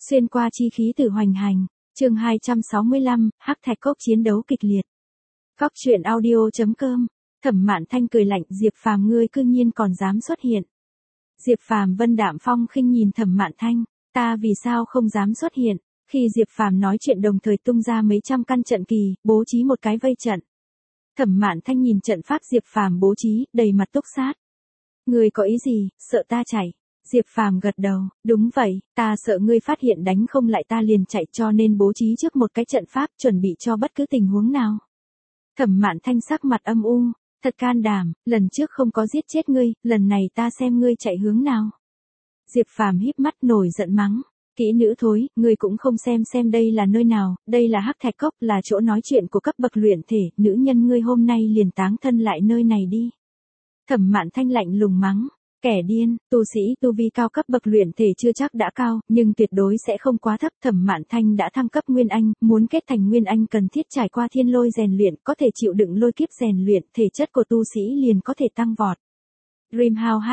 Xuyên qua chi khí từ hoành hành, chương 265, hắc thạch cốc chiến đấu kịch liệt. Cóc truyện audio.com, Thẩm Mạn Thanh cười lạnh, Diệp Phàm ngươi cư nhiên còn dám xuất hiện. Diệp Phàm vân đạm phong khinh nhìn Thẩm Mạn Thanh, ta vì sao không dám xuất hiện, khi Diệp Phàm nói chuyện đồng thời tung ra mấy trăm căn trận kỳ, bố trí một cái vây trận. Thẩm Mạn Thanh nhìn trận pháp Diệp Phàm bố trí, đầy mặt túc sát. Ngươi có ý gì, sợ ta chạy? Diệp Phàm gật đầu, đúng vậy, ta sợ ngươi phát hiện đánh không lại ta liền chạy cho nên bố trí trước một cái trận pháp chuẩn bị cho bất cứ tình huống nào. Thẩm Mạn Thanh sắc mặt âm u, thật can đảm, lần trước không có giết chết ngươi, lần này ta xem ngươi chạy hướng nào. Diệp Phàm híp mắt nổi giận mắng, kỹ nữ thối, ngươi cũng không xem đây là nơi nào, đây là hắc thạch cốc, là chỗ nói chuyện của cấp bậc luyện thể, nữ nhân ngươi hôm nay liền táng thân lại nơi này đi. Thẩm Mạn Thanh lạnh lùng mắng. Kẻ điên, tu sĩ tu vi cao cấp bậc luyện thể chưa chắc đã cao, nhưng tuyệt đối sẽ không quá thấp. Thẩm Mạn Thanh đã thăng cấp Nguyên Anh, muốn kết thành Nguyên Anh cần thiết trải qua thiên lôi rèn luyện, có thể chịu đựng lôi kiếp rèn luyện, thể chất của tu sĩ liền có thể tăng vọt. Dreamhouse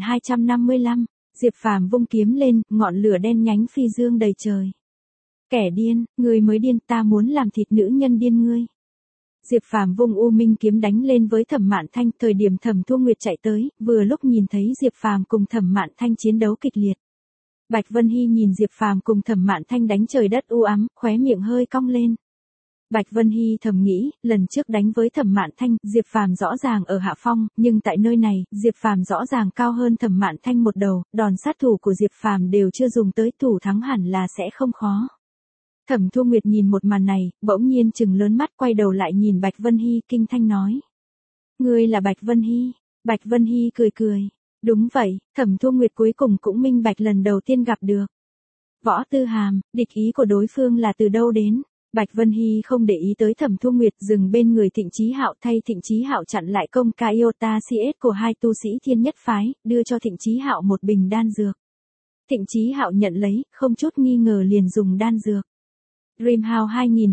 2255, Diệp Phàm vung kiếm lên, ngọn lửa đen nhánh phi dương đầy trời. Kẻ điên, người mới điên, ta muốn làm thịt nữ nhân điên ngươi. Diệp Phàm vung U Minh kiếm đánh lên với Thẩm Mạn Thanh, thời điểm Thẩm Thu Nguyệt chạy tới, vừa lúc nhìn thấy Diệp Phàm cùng Thẩm Mạn Thanh chiến đấu kịch liệt. Bạch Vân Hy nhìn Diệp Phàm cùng Thẩm Mạn Thanh đánh trời đất u ám, khóe miệng hơi cong lên. Bạch Vân Hy thầm nghĩ, lần trước đánh với Thẩm Mạn Thanh, Diệp Phàm rõ ràng ở hạ phong, nhưng tại nơi này, Diệp Phàm rõ ràng cao hơn Thẩm Mạn Thanh một đầu, đòn sát thủ của Diệp Phàm đều chưa dùng tới, thủ thắng hẳn là sẽ không khó. Thẩm Thu Nguyệt nhìn một màn này, bỗng nhiên trừng lớn mắt, quay đầu lại nhìn Bạch Vân Hy, kinh thanh nói. Ngươi là Bạch Vân Hy? Bạch Vân Hy cười cười. Đúng vậy, Thẩm Thu Nguyệt cuối cùng cũng minh bạch lần đầu tiên gặp được. Võ Tư Hàm, địch ý của đối phương là từ đâu đến? Bạch Vân Hy không để ý tới Thẩm Thu Nguyệt, dừng bên người Thịnh Chí Hạo, thay Thịnh Chí Hạo chặn lại công ca Iota CS của hai tu sĩ Thiên Nhất Phái, đưa cho Thịnh Chí Hạo một bình đan dược. Thịnh Chí Hạo nhận lấy, không chút nghi ngờ liền dùng đan dược. Dreamhouse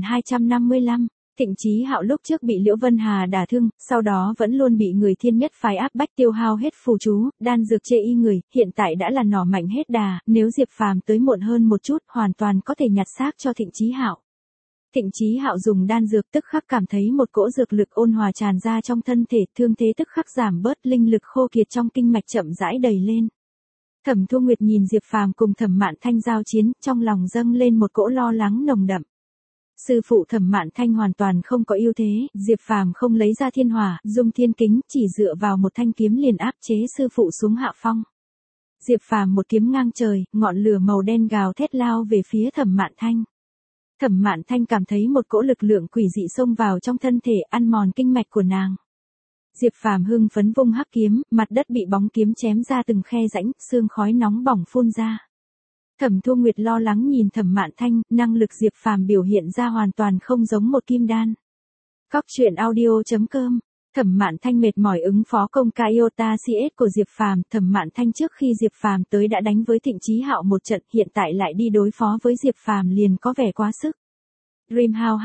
2255, Thịnh Chí Hạo lúc trước bị Liễu Vân Hà đả thương, sau đó vẫn luôn bị người Thiên Nhất Phái áp bách tiêu hao hết phù chú, đan dược chê y người, hiện tại đã là nỏ mạnh hết đà, nếu Diệp Phàm tới muộn hơn một chút, hoàn toàn có thể nhặt xác cho Thịnh Chí Hạo. Thịnh Chí Hạo dùng đan dược tức khắc cảm thấy một cỗ dược lực ôn hòa tràn ra trong thân thể, thương thế tức khắc giảm bớt, linh lực khô kiệt trong kinh mạch chậm rãi đầy lên. Thẩm Thu Nguyệt nhìn Diệp Phàm cùng Thẩm Mạn Thanh giao chiến, trong lòng dâng lên một cỗ lo lắng nồng đậm. Sư phụ Thẩm Mạn Thanh hoàn toàn không có ưu thế, Diệp Phàm không lấy ra thiên hỏa, dung thiên kính, chỉ dựa vào một thanh kiếm liền áp chế sư phụ xuống hạ phong. Diệp Phàm một kiếm ngang trời, ngọn lửa màu đen gào thét lao về phía Thẩm Mạn Thanh. Thẩm Mạn Thanh cảm thấy một cỗ lực lượng quỷ dị xông vào trong thân thể, ăn mòn kinh mạch của nàng. Diệp Phàm hưng phấn vung hắc kiếm, mặt đất bị bóng kiếm chém ra từng khe rãnh, sương khói nóng bỏng phun ra. Thẩm Thu Nguyệt lo lắng nhìn Thẩm Mạn Thanh, năng lực Diệp Phàm biểu hiện ra hoàn toàn không giống một kim đan. Cóc truyện audio.com, Thẩm Mạn Thanh mệt mỏi ứng phó công ca Iota CS của Diệp Phàm, Thẩm Mạn Thanh trước khi Diệp Phàm tới đã đánh với Thịnh Chí Hạo một trận, hiện tại lại đi đối phó với Diệp Phàm liền có vẻ quá sức. Dreamhouse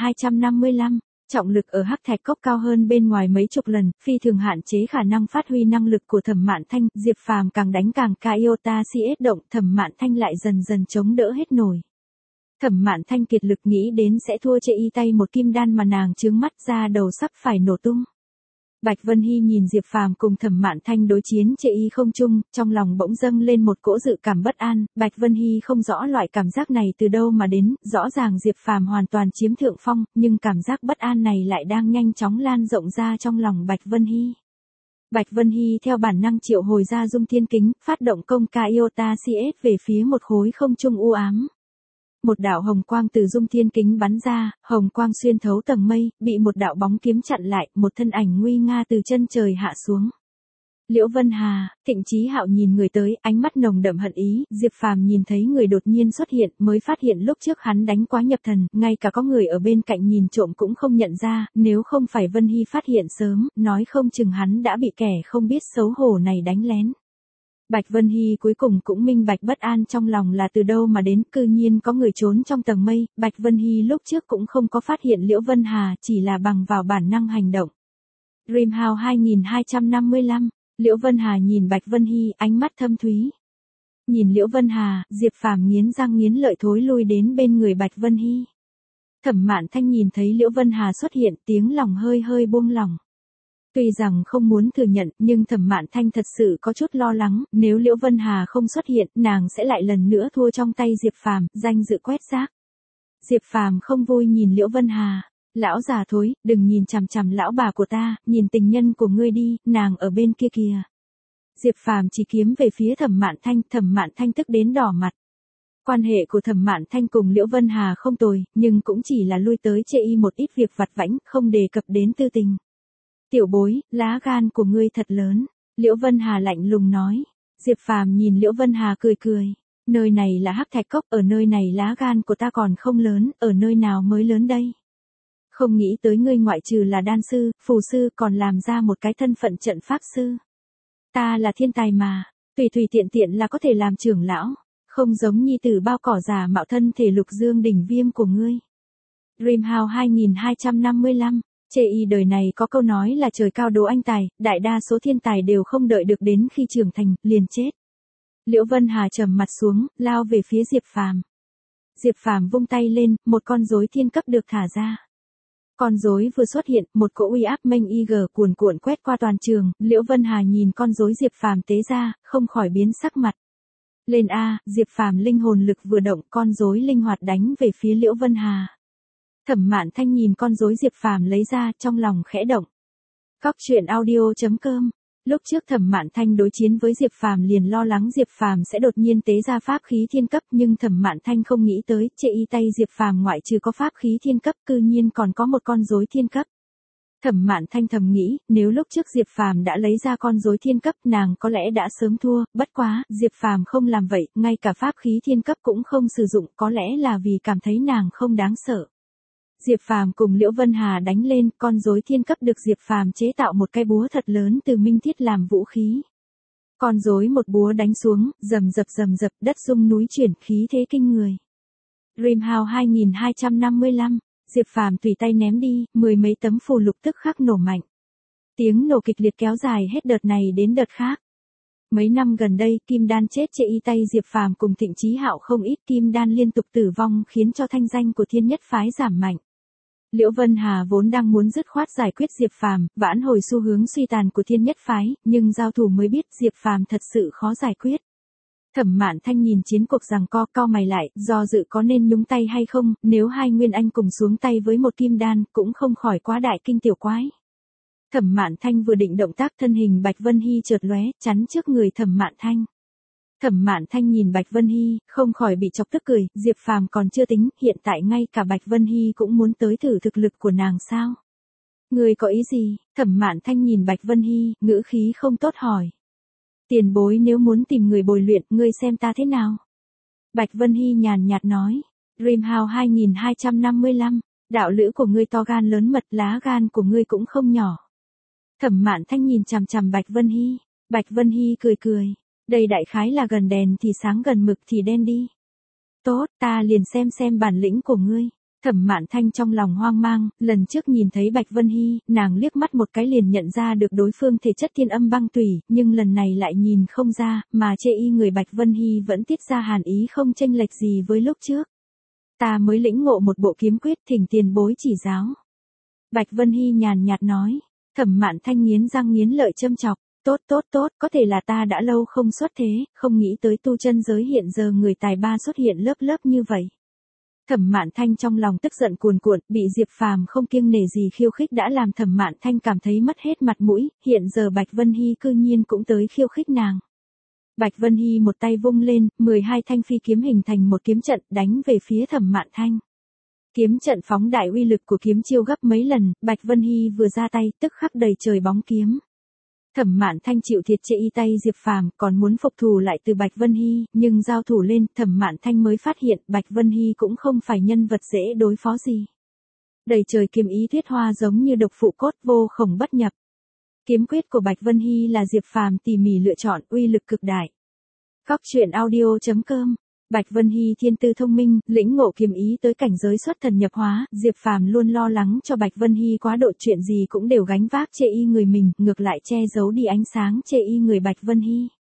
2255, trọng lực ở hắc thạch cốc cao hơn bên ngoài mấy chục lần, phi thường hạn chế khả năng phát huy năng lực của Thẩm Mạn Thanh, Diệp Phàm càng đánh càng ca Iota CS động, Thẩm Mạn Thanh lại dần dần chống đỡ hết nổi. Thẩm Mạn Thanh kiệt lực nghĩ đến sẽ thua chê y tay một kim đan mà nàng trướng mắt ra đầu sắp phải nổ tung. Bạch Vân Hy nhìn Diệp Phàm cùng Thẩm Mạn Thanh đối chiến chê y không chung, trong lòng bỗng dâng lên một cỗ dự cảm bất an, Bạch Vân Hy không rõ loại cảm giác này từ đâu mà đến, rõ ràng Diệp Phàm hoàn toàn chiếm thượng phong, nhưng cảm giác bất an này lại đang nhanh chóng lan rộng ra trong lòng Bạch Vân Hy. Bạch Vân Hy theo bản năng triệu hồi ra dung thiên kính, phát động công ca Iota CS về phía một khối không trung u ám. Một đạo hồng quang từ dung thiên kính bắn ra, hồng quang xuyên thấu tầng mây, bị một đạo bóng kiếm chặn lại, một thân ảnh nguy nga từ chân trời hạ xuống. Liễu Vân Hà, Thịnh Chí Hạo nhìn người tới, ánh mắt nồng đậm hận ý, Diệp Phàm nhìn thấy người đột nhiên xuất hiện, mới phát hiện lúc trước hắn đánh quá nhập thần, ngay cả có người ở bên cạnh nhìn trộm cũng không nhận ra, nếu không phải Vân Hy phát hiện sớm, nói không chừng hắn đã bị kẻ không biết xấu hổ này đánh lén. Bạch Vân Hy cuối cùng cũng minh bạch bất an trong lòng là từ đâu mà đến, cư nhiên có người trốn trong tầng mây, Bạch Vân Hy lúc trước cũng không có phát hiện Liễu Vân Hà, chỉ là bằng vào bản năng hành động. Dreamhouse 2255, Liễu Vân Hà nhìn Bạch Vân Hy, ánh mắt thâm thúy. Nhìn Liễu Vân Hà, Diệp Phàm nghiến răng nghiến lợi thối lui đến bên người Bạch Vân Hy. Thẩm Mạn Thanh nhìn thấy Liễu Vân Hà xuất hiện, tiếng lòng hơi hơi buông lỏng. Tuy rằng không muốn thừa nhận, nhưng Thẩm Mạn Thanh thật sự có chút lo lắng, nếu Liễu Vân Hà không xuất hiện, nàng sẽ lại lần nữa thua trong tay Diệp Phàm, danh dự quét rác. Diệp Phàm không vui nhìn Liễu Vân Hà, lão già thối, đừng nhìn chằm chằm lão bà của ta, nhìn tình nhân của ngươi đi, nàng ở bên kia kìa. Diệp Phàm chỉ kiếm về phía Thẩm Mạn Thanh tức đến đỏ mặt. Quan hệ của Thẩm Mạn Thanh cùng Liễu Vân Hà không tồi, nhưng cũng chỉ là lui tới chê y một ít việc vặt vãnh, không đề cập đến tư tình. Tiểu bối, lá gan của ngươi thật lớn, Liễu Vân Hà lạnh lùng nói. Diệp Phàm nhìn Liễu Vân Hà cười cười, nơi này là Hắc Thạch Cốc, ở nơi này lá gan của ta còn không lớn, ở nơi nào mới lớn đây? Không nghĩ tới ngươi ngoại trừ là đan sư, phù sư còn làm ra một cái thân phận trận pháp sư. Ta là thiên tài mà, tùy tùy tiện tiện là có thể làm trưởng lão, không giống nhi tử bao cỏ già mạo thân thể Lục Dương đỉnh viêm của ngươi. Dreamhouse 2255, chê y đời này có câu nói là trời cao đố anh tài, đại đa số thiên tài đều không đợi được đến khi trưởng thành, liền chết. Liễu Vân Hà trầm mặt xuống, lao về phía Diệp Phàm. Diệp Phàm vung tay lên, một con rối thiên cấp được thả ra. Con rối vừa xuất hiện, một cỗ uy áp mênh y cuồn cuộn quét qua toàn trường, Liễu Vân Hà nhìn con rối Diệp Phàm tế ra, không khỏi biến sắc mặt. Lên a, Diệp Phàm linh hồn lực vừa động, con rối linh hoạt đánh về phía Liễu Vân Hà. Thẩm Mạn Thanh nhìn con rối Diệp Phàm lấy ra, trong lòng khẽ động. Coctruyện.audio.com. Lúc trước Thẩm Mạn Thanh đối chiến với Diệp Phàm liền lo lắng Diệp Phàm sẽ đột nhiên tế ra pháp khí thiên cấp, nhưng Thẩm Mạn Thanh không nghĩ tới, chê y tay Diệp Phàm ngoại trừ có pháp khí thiên cấp, cư nhiên còn có một con rối thiên cấp. Thẩm Mạn Thanh thầm nghĩ, nếu lúc trước Diệp Phàm đã lấy ra con rối thiên cấp, nàng có lẽ đã sớm thua, bất quá, Diệp Phàm không làm vậy, ngay cả pháp khí thiên cấp cũng không sử dụng, có lẽ là vì cảm thấy nàng không đáng sợ. Diệp Phàm cùng Liễu Vân Hà đánh lên, con rối thiên cấp được Diệp Phàm chế tạo một cái búa thật lớn từ minh thiết làm vũ khí. Con rối một búa đánh xuống, rầm rập, đất rung núi chuyển, khí thế kinh người. Dreamhouse 2255, Diệp Phàm tùy tay ném đi, mười mấy tấm phù lục tức khắc nổ mạnh. Tiếng nổ kịch liệt kéo dài hết đợt này đến đợt khác. Mấy năm gần đây, Kim Đan chết chê y tay Diệp Phàm cùng Thịnh Chí Hạo không ít, Kim Đan liên tục tử vong khiến cho thanh danh của Thiên Nhất phái giảm mạnh. Liễu Vân Hà vốn đang muốn dứt khoát giải quyết Diệp Phàm, vãn hồi xu hướng suy tàn của Thiên Nhất phái, nhưng giao thủ mới biết Diệp Phàm thật sự khó giải quyết. Thẩm Mạn Thanh nhìn chiến cuộc giằng co, cau mày lại, do dự có nên nhúng tay hay không, nếu hai nguyên anh cùng xuống tay với một kim đan, cũng không khỏi quá đại kinh tiểu quái. Thẩm Mạn Thanh vừa định động tác, thân hình Bạch Vân Hy chợt lóe, chắn trước người Thẩm Mạn Thanh. Thẩm Mạn Thanh nhìn Bạch Vân Hy, không khỏi bị chọc tức cười, Diệp Phàm còn chưa tính, hiện tại ngay cả Bạch Vân Hy cũng muốn tới thử thực lực của nàng sao? Ngươi có ý gì? Thẩm Mạn Thanh nhìn Bạch Vân Hy, ngữ khí không tốt hỏi. Tiền bối nếu muốn tìm người bồi luyện, ngươi xem ta thế nào? Bạch Vân Hy nhàn nhạt nói. Dreamhouse 2255, đạo lữ của ngươi to gan lớn mật, lá gan của ngươi cũng không nhỏ. Thẩm Mạn Thanh nhìn chằm chằm Bạch Vân Hy. Bạch Vân Hy cười cười. Đây đại khái là gần đèn thì sáng gần mực thì đen đi. Tốt, ta liền xem bản lĩnh của ngươi. Thẩm Mạn Thanh trong lòng hoang mang, lần trước nhìn thấy Bạch Vân Hy, nàng liếc mắt một cái liền nhận ra được đối phương thể chất thiên âm băng tủy, nhưng lần này lại nhìn không ra, mà chê y người Bạch Vân Hy vẫn tiết ra hàn ý không chênh lệch gì với lúc trước. Ta mới lĩnh ngộ một bộ kiếm quyết, thỉnh tiền bối chỉ giáo. Bạch Vân Hy nhàn nhạt nói. Thẩm Mạn Thanh nghiến răng nghiến lợi châm chọc. Tốt, có thể là ta đã lâu không xuất thế, không nghĩ tới tu chân giới hiện giờ người tài ba xuất hiện lớp như vậy. Thẩm Mạn Thanh trong lòng tức giận cuồn cuộn, bị Diệp Phàm không kiêng nể gì khiêu khích đã làm Thẩm Mạn Thanh cảm thấy mất hết mặt mũi, hiện giờ Bạch Vân Hy cư nhiên cũng tới khiêu khích nàng. Bạch Vân Hy một tay vung lên, 12 thanh phi kiếm hình thành một kiếm trận đánh về phía Thẩm Mạn Thanh. Kiếm trận phóng đại uy lực của kiếm chiêu gấp mấy lần, Bạch Vân Hy vừa ra tay, tức khắc đầy trời bóng kiếm. Thẩm Mạn Thanh chịu thiệt chê y tay Diệp Phàm, còn muốn phục thù lại từ Bạch Vân Hy, nhưng giao thủ lên, Thẩm Mạn Thanh mới phát hiện Bạch Vân Hy cũng không phải nhân vật dễ đối phó gì. Đầy trời kiếm ý thuyết hoa giống như độc phụ cốt, vô khổng bất nhập. Kiếm quyết của Bạch Vân Hy là Diệp Phàm tỉ mỉ lựa chọn, uy lực cực đại. Coctruyện.audio.com. Bạch Vân Hy thiên tư thông minh, lĩnh ngộ kiếm ý tới cảnh giới xuất thần nhập hóa, Diệp Phàm luôn lo lắng cho Bạch Vân Hy quá độ, chuyện gì cũng đều gánh vác chê y người mình, ngược lại che giấu đi ánh sáng chê y người Bạch Vân Hy.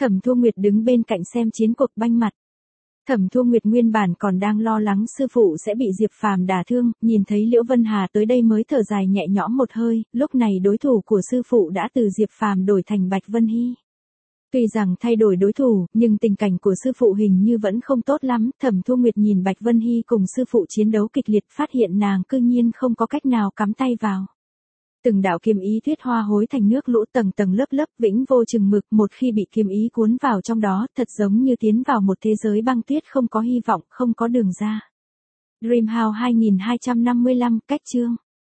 Thẩm Thu Nguyệt đứng bên cạnh xem chiến cuộc banh mặt. Thẩm Thu Nguyệt nguyên bản còn đang lo lắng sư phụ sẽ bị Diệp Phàm đả thương, nhìn thấy Liễu Vân Hà tới đây mới thở dài nhẹ nhõm một hơi, lúc này đối thủ của sư phụ đã từ Diệp Phàm đổi thành Bạch Vân Hy. Tuy rằng thay đổi đối thủ, nhưng tình cảnh của sư phụ hình như vẫn không tốt lắm, Thẩm Thu Nguyệt nhìn Bạch Vân Hy cùng sư phụ chiến đấu kịch liệt, phát hiện nàng cư nhiên không có cách nào cắm tay vào. Từng đạo kiếm ý tuyết hoa hối thành nước lũ tầng tầng lớp lớp vĩnh vô chừng mực, một khi bị kiếm ý cuốn vào trong đó, thật giống như tiến vào một thế giới băng tuyết không có hy vọng, không có đường ra. Dreamhouse 2255, cách chương